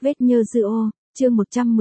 Vết nhơ dư ô, chương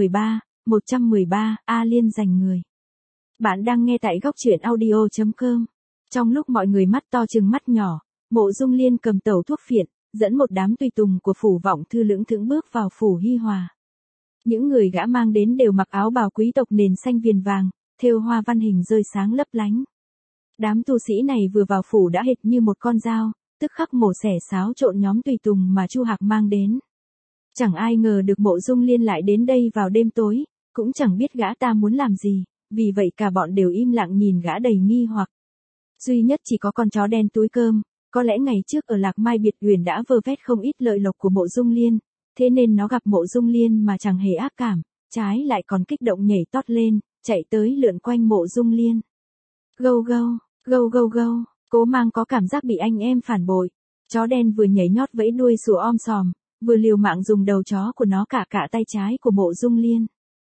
113, A Liên giành người. Bạn đang nghe tại góc truyện audio.com. Trong lúc mọi người mắt to trừng mắt nhỏ, Mộ Dung Liên cầm tẩu thuốc phiện, dẫn một đám tùy tùng của phủ Vọng Thư lững thững bước vào phủ Hi Hòa. Những người gã mang đến đều mặc áo bào quý tộc nền xanh viền vàng, thêu hoa văn hình rơi sáng lấp lánh. Đám tu sĩ này vừa vào phủ đã hệt như một con dao, tức khắc mổ xẻ xáo trộn nhóm tùy tùng mà Chu Hạc mang đến. Chẳng ai ngờ được Mộ Dung Liên lại đến đây vào đêm tối, cũng chẳng biết gã ta muốn làm gì, vì vậy cả bọn đều im lặng nhìn gã đầy nghi hoặc. Duy nhất chỉ có con chó đen túi cơm, có lẽ ngày trước ở Lạc Mai Biệt Uyển đã vơ vét không ít lợi lộc của Mộ Dung Liên, thế nên nó gặp Mộ Dung Liên mà chẳng hề ác cảm, trái lại còn kích động nhảy tót lên, chạy tới lượn quanh Mộ Dung Liên. Gâu gâu, gâu gâu gâu, Cố Mang có cảm giác bị anh em phản bội. Chó đen vừa nhảy nhót vẫy đuôi sủa om sòm, vừa liều mạng dùng đầu chó của nó cạ tay trái của Mộ Dung Liên.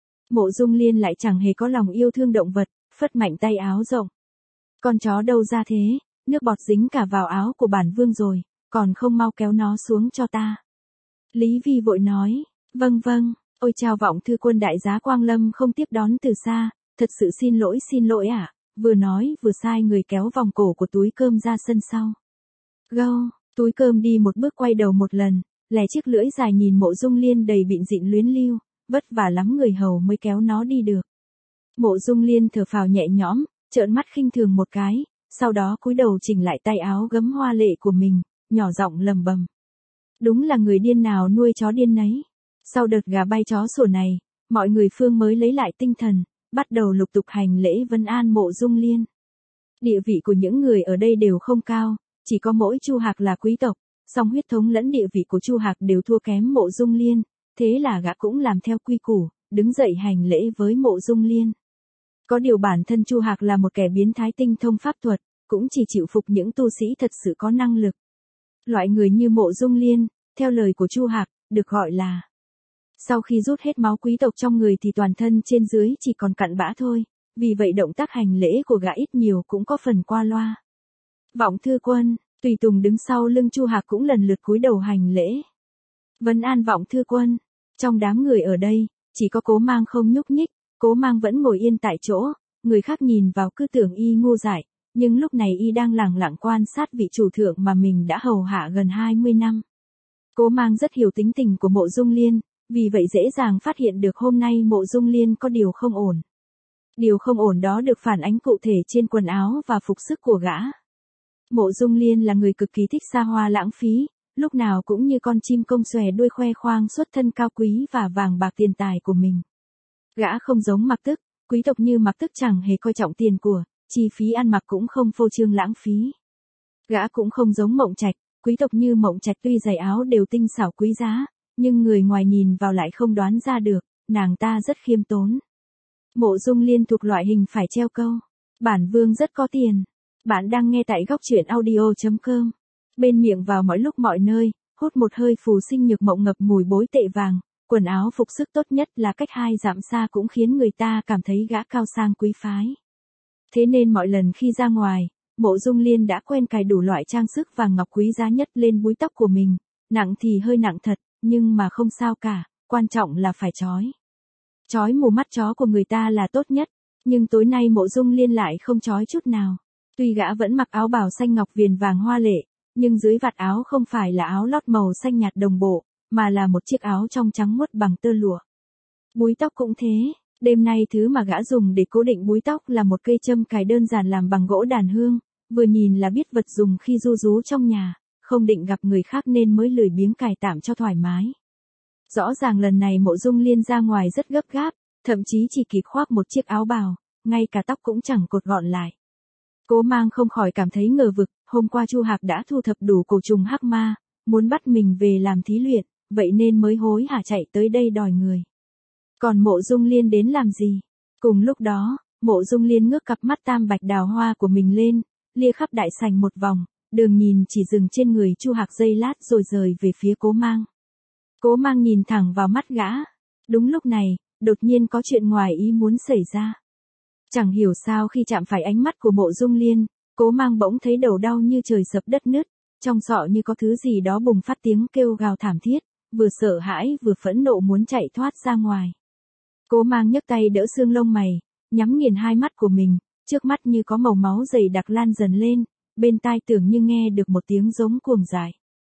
Mộ Dung Liên lại chẳng hề có lòng yêu thương động vật, phất mạnh tay áo rộng. Con chó đâu ra thế, nước bọt dính cả vào áo của bản vương rồi, còn không mau kéo nó xuống cho ta. Lý Vi vội nói, vâng, ôi chào Vọng Thư quân đại giá Quang Lâm không tiếp đón từ xa, thật sự xin lỗi ạ. Vừa nói vừa sai người kéo vòng cổ của túi cơm ra sân sau. Gâu, túi cơm đi một bước quay đầu một lần, lè chiếc lưỡi dài nhìn Mộ Dung Liên đầy bịn dịn luyến lưu, vất vả lắm người hầu mới kéo nó đi được. Mộ Dung Liên thở phào nhẹ nhõm, trợn mắt khinh thường một cái, sau đó cúi đầu chỉnh lại tay áo gấm hoa lệ của mình, nhỏ giọng lầm bầm. Đúng là người điên nào nuôi chó điên nấy. Sau đợt gà bay chó sủa này, mọi người phương mới lấy lại tinh thần, bắt đầu lục tục hành lễ vân an Mộ Dung Liên. Địa vị của những người ở đây đều không cao, chỉ có mỗi Chu Hạc là quý tộc, song huyết thống lẫn địa vị của Chu Hạc đều thua kém Mộ Dung Liên, thế là gã cũng làm theo quy củ, đứng dậy hành lễ với Mộ Dung Liên. Có điều bản thân Chu Hạc là một kẻ biến thái tinh thông pháp thuật, cũng chỉ chịu phục những tu sĩ thật sự có năng lực. Loại người như Mộ Dung Liên, theo lời của Chu Hạc, được gọi là sau khi rút hết máu quý tộc trong người thì toàn thân trên dưới chỉ còn cặn bã thôi, vì vậy động tác hành lễ của gã ít nhiều cũng có phần qua loa. Vọng Thư quân, tùy tùng đứng sau lưng Chu Hạc cũng lần lượt cúi đầu hành lễ. Vân an Vọng Thư quân. Trong đám người ở đây, chỉ có Cố Mang không nhúc nhích, Cố Mang vẫn ngồi yên tại chỗ, người khác nhìn vào cứ tưởng y ngu dại, nhưng lúc này y đang lẳng lặng quan sát vị chủ thượng mà mình đã hầu hạ gần 20 năm. Cố Mang rất hiểu tính tình của Mộ Dung Liên, vì vậy dễ dàng phát hiện được hôm nay Mộ Dung Liên có điều không ổn. Điều không ổn đó được phản ánh cụ thể trên quần áo và phục sức của gã. Mộ Dung Liên là người cực kỳ thích xa hoa lãng phí, lúc nào cũng như con chim công xòe đuôi khoe khoang xuất thân cao quý và vàng bạc tiền tài của mình. Gã không giống Mặc Tức, quý tộc như Mặc Tức chẳng hề coi trọng tiền của, chi phí ăn mặc cũng không phô trương lãng phí. Gã cũng không giống Mộng Trạch, quý tộc như Mộng Trạch tuy giày áo đều tinh xảo quý giá, nhưng người ngoài nhìn vào lại không đoán ra được, nàng ta rất khiêm tốn. Mộ Dung Liên thuộc loại hình phải treo câu, bản vương rất có tiền. Bạn đang nghe tại góc truyện audio.com. Bên miệng vào mọi lúc mọi nơi, hút một hơi phù sinh nhược mộng ngập mùi bối tệ vàng, quần áo phục sức tốt nhất là cách 2 dặm xa cũng khiến người ta cảm thấy gã cao sang quý phái. Thế nên mọi lần khi ra ngoài, Mộ Dung Liên đã quen cài đủ loại trang sức vàng ngọc quý giá nhất lên búi tóc của mình, nặng thì hơi nặng thật, nhưng mà không sao cả, quan trọng là phải chói. Chói mù mắt chó của người ta là tốt nhất, nhưng tối nay Mộ Dung Liên lại không chói chút nào. Tuy gã vẫn mặc áo bào xanh ngọc viền vàng hoa lệ, nhưng dưới vạt áo không phải là áo lót màu xanh nhạt đồng bộ, mà là một chiếc áo trong trắng muốt bằng tơ lụa. Búi tóc cũng thế, đêm nay thứ mà gã dùng để cố định búi tóc là một cây châm cài đơn giản làm bằng gỗ đàn hương, vừa nhìn là biết vật dùng khi ru rú trong nhà, không định gặp người khác nên mới lười biếng cài tạm cho thoải mái. Rõ ràng lần này Mộ Dung Liên ra ngoài rất gấp gáp, thậm chí chỉ kịp khoác một chiếc áo bào, ngay cả tóc cũng chẳng cột gọn lại. Cố Mang không khỏi cảm thấy ngờ vực, hôm qua Chu Hạc đã thu thập đủ cổ trùng hắc ma, muốn bắt mình về làm thí luyện, vậy nên mới hối hả chạy tới đây đòi người. Còn Mộ Dung Liên đến làm gì? Cùng lúc đó, Mộ Dung Liên ngước cặp mắt tam bạch đào hoa của mình lên, lia khắp đại sảnh một vòng, đường nhìn chỉ dừng trên người Chu Hạc giây lát rồi rời về phía Cố Mang. Cố Mang nhìn thẳng vào mắt gã. Đúng lúc này, đột nhiên có chuyện ngoài ý muốn xảy ra. Chẳng hiểu sao khi chạm phải ánh mắt của Mộ Dung Liên, Cố Mang bỗng thấy đầu đau như trời sập đất nứt, trong sọ như có thứ gì đó bùng phát tiếng kêu gào thảm thiết, vừa sợ hãi vừa phẫn nộ muốn chạy thoát ra ngoài. Cố Mang nhấc tay đỡ xương lông mày, nhắm nghiền hai mắt của mình, trước mắt như có màu máu dày đặc lan dần lên, bên tai tưởng như nghe được một tiếng giống cuồng dại.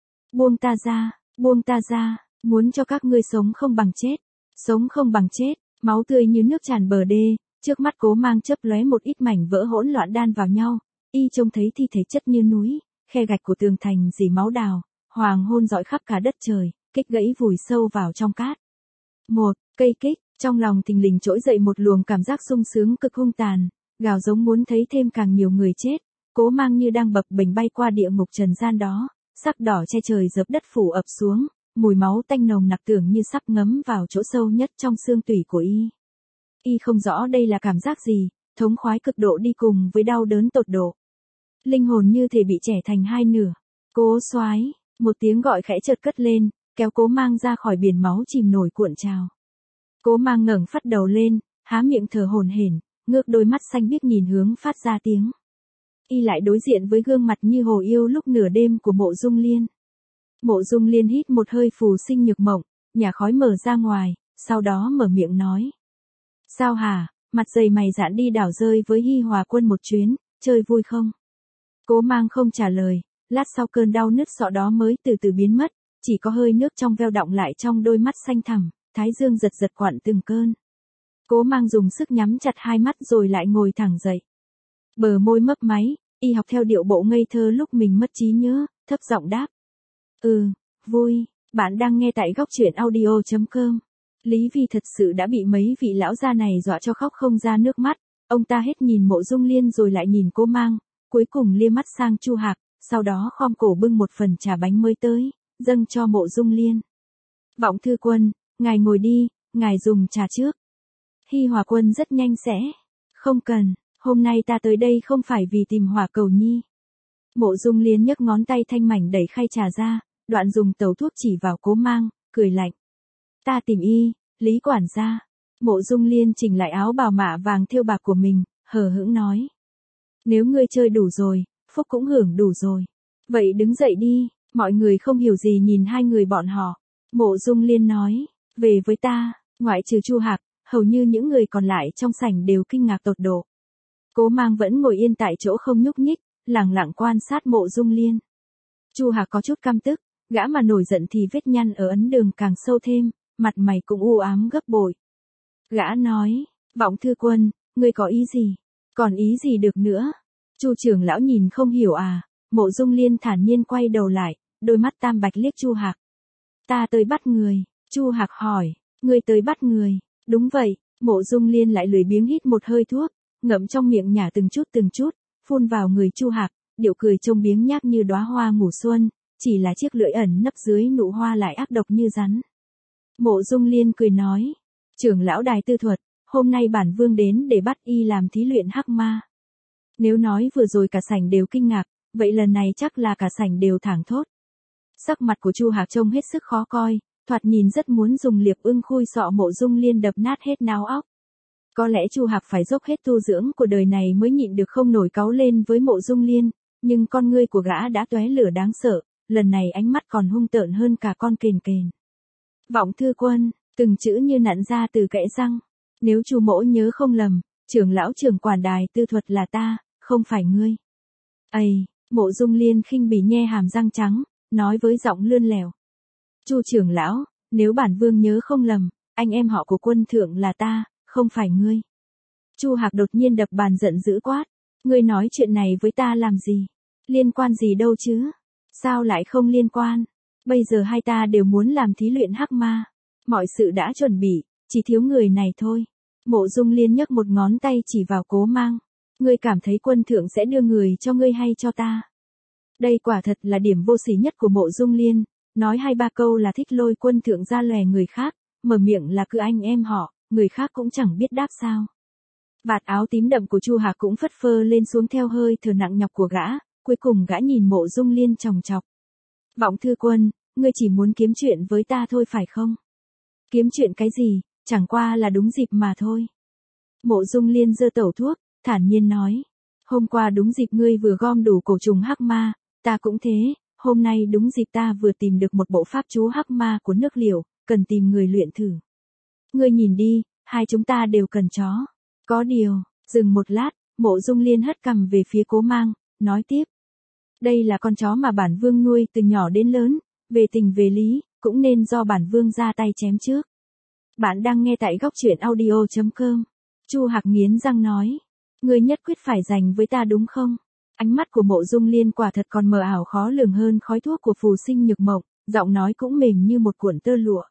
Buông ta ra, muốn cho các ngươi sống không bằng chết, sống không bằng chết, máu tươi như nước tràn bờ đê, trước mắt Cố Mang chớp lóe một ít mảnh vỡ hỗn loạn đan vào nhau, y trông thấy thi thể chất như núi, khe gạch của tường thành dì máu đào, hoàng hôn rọi khắp cả đất trời, kích gãy vùi sâu vào trong cát. Một cây kích, trong lòng thình lình trỗi dậy một luồng cảm giác sung sướng cực hung tàn, gào giống muốn thấy thêm càng nhiều người chết. Cố Mang như đang bập bềnh bay qua địa ngục trần gian đó, sắc đỏ che trời dập đất phủ ập xuống, mùi máu tanh nồng nặc tưởng như sắp ngấm vào chỗ sâu nhất trong xương tủy của y. Y không rõ đây là cảm giác gì, thống khoái cực độ đi cùng với đau đớn tột độ. Linh hồn như thể bị chẻ thành hai nửa. Cố Soái, một tiếng gọi khẽ chợt cất lên, kéo Cố Mang ra khỏi biển máu chìm nổi cuộn trào. Cố Mang ngẩng phát đầu lên, há miệng thở hổn hển, ngước đôi mắt xanh biếc nhìn hướng phát ra tiếng. Y lại đối diện với gương mặt như hồ yêu lúc nửa đêm của Mộ Dung Liên. Mộ Dung Liên hít một hơi phù sinh nhược mộng, nhả khói mở ra ngoài, sau đó mở miệng nói. Sao hả, mặt dày mày dạn đi đảo rơi với Hi Hòa Quân một chuyến, chơi vui không? Cố Mang không trả lời, lát sau cơn đau nứt sọ đó mới từ từ biến mất, chỉ có hơi nước trong veo đọng lại trong đôi mắt xanh thẳm, thái dương giật giật quặn từng cơn. Cố Mang dùng sức nhắm chặt hai mắt rồi lại ngồi thẳng dậy. Bờ môi mấp máy, y học theo điệu bộ ngây thơ lúc mình mất trí nhớ, thấp giọng đáp. Vui, bạn đang nghe tại góc truyện audio.com. Lý Vi thật sự đã bị mấy vị lão gia này dọa cho khóc không ra nước mắt, ông ta hết nhìn Mộ Dung Liên rồi lại nhìn Cố Mang, cuối cùng lia mắt sang Chu Hạc, sau đó khom cổ bưng một phần trà bánh mới tới, dâng cho Mộ Dung Liên. Vọng Thư Quân, ngài ngồi đi, ngài dùng trà trước. Hi Hòa Quân rất nhanh sẽ. Không cần, hôm nay ta tới đây không phải vì tìm Hỏa Cầu Nhi. Mộ Dung Liên nhấc ngón tay thanh mảnh đẩy khay trà ra, đoạn dùng tẩu thuốc chỉ vào Cố Mang, cười lạnh. Ta tìm y, Lý quản gia. Mộ Dung Liên chỉnh lại áo bào mạ vàng thêu bạc của mình, hờ hững nói. Nếu ngươi chơi đủ rồi, phúc cũng hưởng đủ rồi. Vậy đứng dậy đi, mọi người không hiểu gì nhìn hai người bọn họ. Mộ Dung Liên nói, về với ta, ngoại trừ Chu Hạc, hầu như những người còn lại trong sảnh đều kinh ngạc tột độ. Cố Mang vẫn ngồi yên tại chỗ không nhúc nhích, lẳng lặng quan sát Mộ Dung Liên. Chu Hạc có chút căm tức, gã mà nổi giận thì vết nhăn ở ấn đường càng sâu thêm, mặt mày cũng u ám gấp bội. Gã nói, Vọng Thư Quân, ngươi có ý gì? Còn ý gì được nữa? Chu trưởng lão nhìn không hiểu à? Mộ Dung Liên thản nhiên quay đầu lại, đôi mắt tam bạch liếc Chu Hạc. Ta tới bắt người. Chu Hạc hỏi, ngươi tới bắt người? Đúng vậy. Mộ Dung Liên lại lười biếng hít một hơi thuốc, ngậm trong miệng nhả từng chút, phun vào người Chu Hạc, điệu cười trông biếng nhác như đóa hoa mùa xuân, chỉ là chiếc lưỡi ẩn nấp dưới nụ hoa lại ác độc như rắn. Mộ Dung Liên cười nói, trưởng lão Đài Tư Thuật, hôm nay bản vương đến để bắt y làm thí luyện hắc ma. Nếu nói vừa rồi cả sảnh đều kinh ngạc, vậy lần này chắc là cả sảnh đều thảng thốt. Sắc mặt của Chu Hạc trông hết sức khó coi, thoạt nhìn rất muốn dùng liệp ưng khui sọ Mộ Dung Liên đập nát hết náo óc. Có lẽ Chu Hạc phải dốc hết tu dưỡng của đời này mới nhịn được không nổi cáu lên với Mộ Dung Liên, nhưng con ngươi của gã đã tóe lửa đáng sợ, lần này ánh mắt còn hung tợn hơn cả con kền kền. Vọng Thư Quân, từng chữ như nặn ra từ kẽ răng. Nếu Chu mỗ nhớ không lầm, trưởng lão trưởng quản Đài Tư Thuật là ta, không phải ngươi. Ây, Mộ Dung Liên khinh bỉ nhe hàm răng trắng, nói với giọng lươn lẻo. Chu trưởng lão, nếu bản vương nhớ không lầm, anh em họ của quân thượng là ta, không phải ngươi. Chu Hạc đột nhiên đập bàn giận dữ quát. Ngươi nói chuyện này với ta làm gì? Liên quan gì đâu chứ? Sao lại không liên quan? Bây giờ hai ta đều muốn làm thí luyện hắc ma. Mọi sự đã chuẩn bị, chỉ thiếu người này thôi. Mộ Dung Liên nhấc một ngón tay chỉ vào Cố Mang. Ngươi cảm thấy quân thượng sẽ đưa người cho ngươi hay cho ta? Đây quả thật là điểm vô sỉ nhất của Mộ Dung Liên. Nói hai ba câu là thích lôi quân thượng ra lòe người khác, mở miệng là cứ anh em họ, người khác cũng chẳng biết đáp sao. Vạt áo tím đậm của Chu Hạc cũng phất phơ lên xuống theo hơi thở nặng nhọc của gã, cuối cùng gã nhìn Mộ Dung Liên chòng chọc. Vọng Thư Quân, ngươi chỉ muốn kiếm chuyện với ta thôi phải không? Kiếm chuyện cái gì, chẳng qua là đúng dịp mà thôi. Mộ Dung Liên giơ tẩu thuốc, thản nhiên nói. Hôm qua đúng dịp ngươi vừa gom đủ cổ trùng hắc ma, ta cũng thế, hôm nay đúng dịp ta vừa tìm được một bộ pháp chú hắc ma của nước Liễu, cần tìm người luyện thử. Ngươi nhìn đi, hai chúng ta đều cần chó. Có điều, dừng một lát, Mộ Dung Liên hất cằm về phía Cố Mang, nói tiếp. Đây là con chó mà bản vương nuôi từ nhỏ đến lớn, về tình về lý, cũng nên do bản vương ra tay chém trước. Bạn đang nghe tại góc truyện audio.com. Chu Hạc nghiến răng nói. Ngươi nhất quyết phải giành với ta đúng không? Ánh mắt của Mộ Dung Liên quả thật còn mờ ảo khó lường hơn khói thuốc của phù sinh nhược mộng, giọng nói cũng mềm như một cuộn tơ lụa.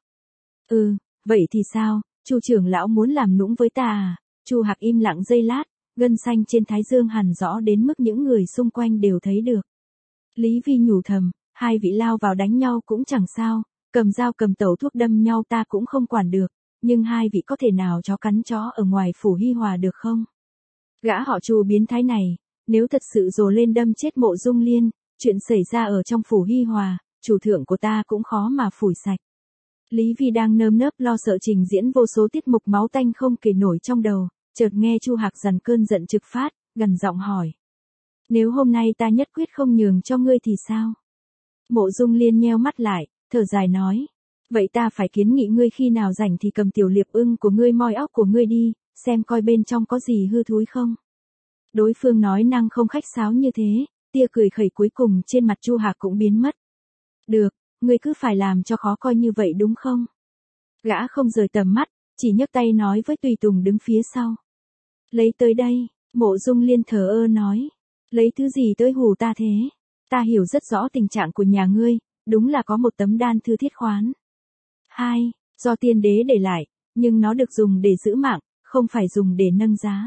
Vậy thì sao, Chu trưởng lão muốn làm nũng với ta à? Chu Hạc im lặng giây lát, gân xanh trên thái dương hằn rõ đến mức những người xung quanh đều thấy được. Lý Vi nhủ thầm, hai vị lao vào đánh nhau cũng chẳng sao, cầm dao cầm tẩu thuốc đâm nhau ta cũng không quản được, nhưng hai vị có thể nào chó cắn chó ở ngoài phủ Hi Hòa được không? Gã họ Chu biến thái này, nếu thật sự dồ lên đâm chết Mộ Dung Liên, chuyện xảy ra ở trong phủ Hi Hòa, chủ thượng của ta cũng khó mà phủi sạch. Lý Vi đang nơm nớp lo sợ trình diễn vô số tiết mục máu tanh không kể nổi trong đầu, chợt nghe Chu Hạc dằn cơn giận trực phát, gần giọng hỏi. Nếu hôm nay ta nhất quyết không nhường cho ngươi thì sao? Mộ Dung Liên nheo mắt lại, thở dài nói. Vậy ta phải kiến nghị ngươi khi nào rảnh thì cầm tiểu liệp ưng của ngươi moi óc của ngươi đi, xem coi bên trong có gì hư thúi không. Đối phương nói năng không khách sáo như thế, tia cười khẩy cuối cùng trên mặt Chu Hạc cũng biến mất. Được, ngươi cứ phải làm cho khó coi như vậy đúng không? Gã không rời tầm mắt, chỉ nhấc tay nói với tùy tùng đứng phía sau. Lấy tới đây, Mộ Dung Liên thờ ơ nói. Lấy thứ gì tới hù ta thế? Ta hiểu rất rõ tình trạng của nhà ngươi, đúng là có một tấm đan thư thiết khoán. 2. Do tiên đế để lại, nhưng nó được dùng để giữ mạng, không phải dùng để nâng giá.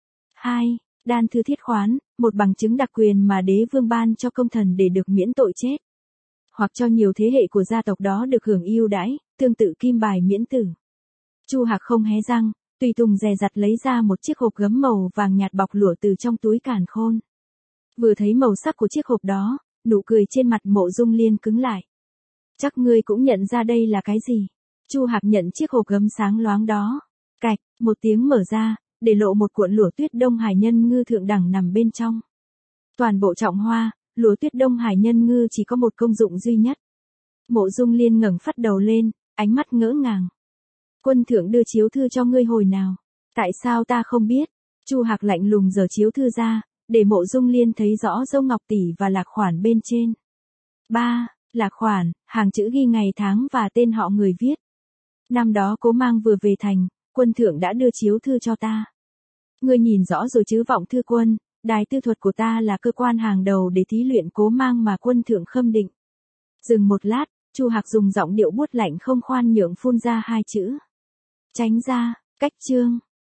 2. Đan thư thiết khoán, một bằng chứng đặc quyền mà đế vương ban cho công thần để được miễn tội chết. Hoặc cho nhiều thế hệ của gia tộc đó được hưởng ưu đãi, tương tự kim bài miễn tử. Chu Hạc không hé răng, tùy tùng dè dặt lấy ra một chiếc hộp gấm màu vàng nhạt bọc lụa từ trong túi càn khôn. Vừa thấy màu sắc của chiếc hộp đó, nụ cười trên mặt Mộ Dung Liên cứng lại. Chắc ngươi cũng nhận ra đây là cái gì? Chu Hạc nhận chiếc hộp gấm sáng loáng đó. Cạch, một tiếng mở ra, để lộ một cuộn lụa tuyết Đông Hải Nhân Ngư thượng đẳng nằm bên trong. Toàn bộ trọng hoa, lụa tuyết Đông Hải Nhân Ngư chỉ có một công dụng duy nhất. Mộ Dung Liên ngẩng phắt đầu lên, ánh mắt ngỡ ngàng. Quân thượng đưa chiếu thư cho ngươi hồi nào? Tại sao ta không biết? Chu Hạc lạnh lùng giở chiếu thư ra, để Mộ Dung Liên thấy rõ dâu ngọc tỷ và lạc khoản bên trên. 3. Lạc khoản, hàng chữ ghi ngày tháng và tên họ người viết. Năm đó Cố Mang vừa về thành, quân thượng đã đưa chiếu thư cho ta. Ngươi nhìn rõ rồi chứ Vọng Thư Quân, đài tư thuật của ta là cơ quan hàng đầu để thí luyện Cố Mang mà quân thượng khâm định. Dừng một lát, Chu Hạc dùng giọng điệu buốt lạnh không khoan nhượng phun ra hai chữ. Tránh ra, cách chương.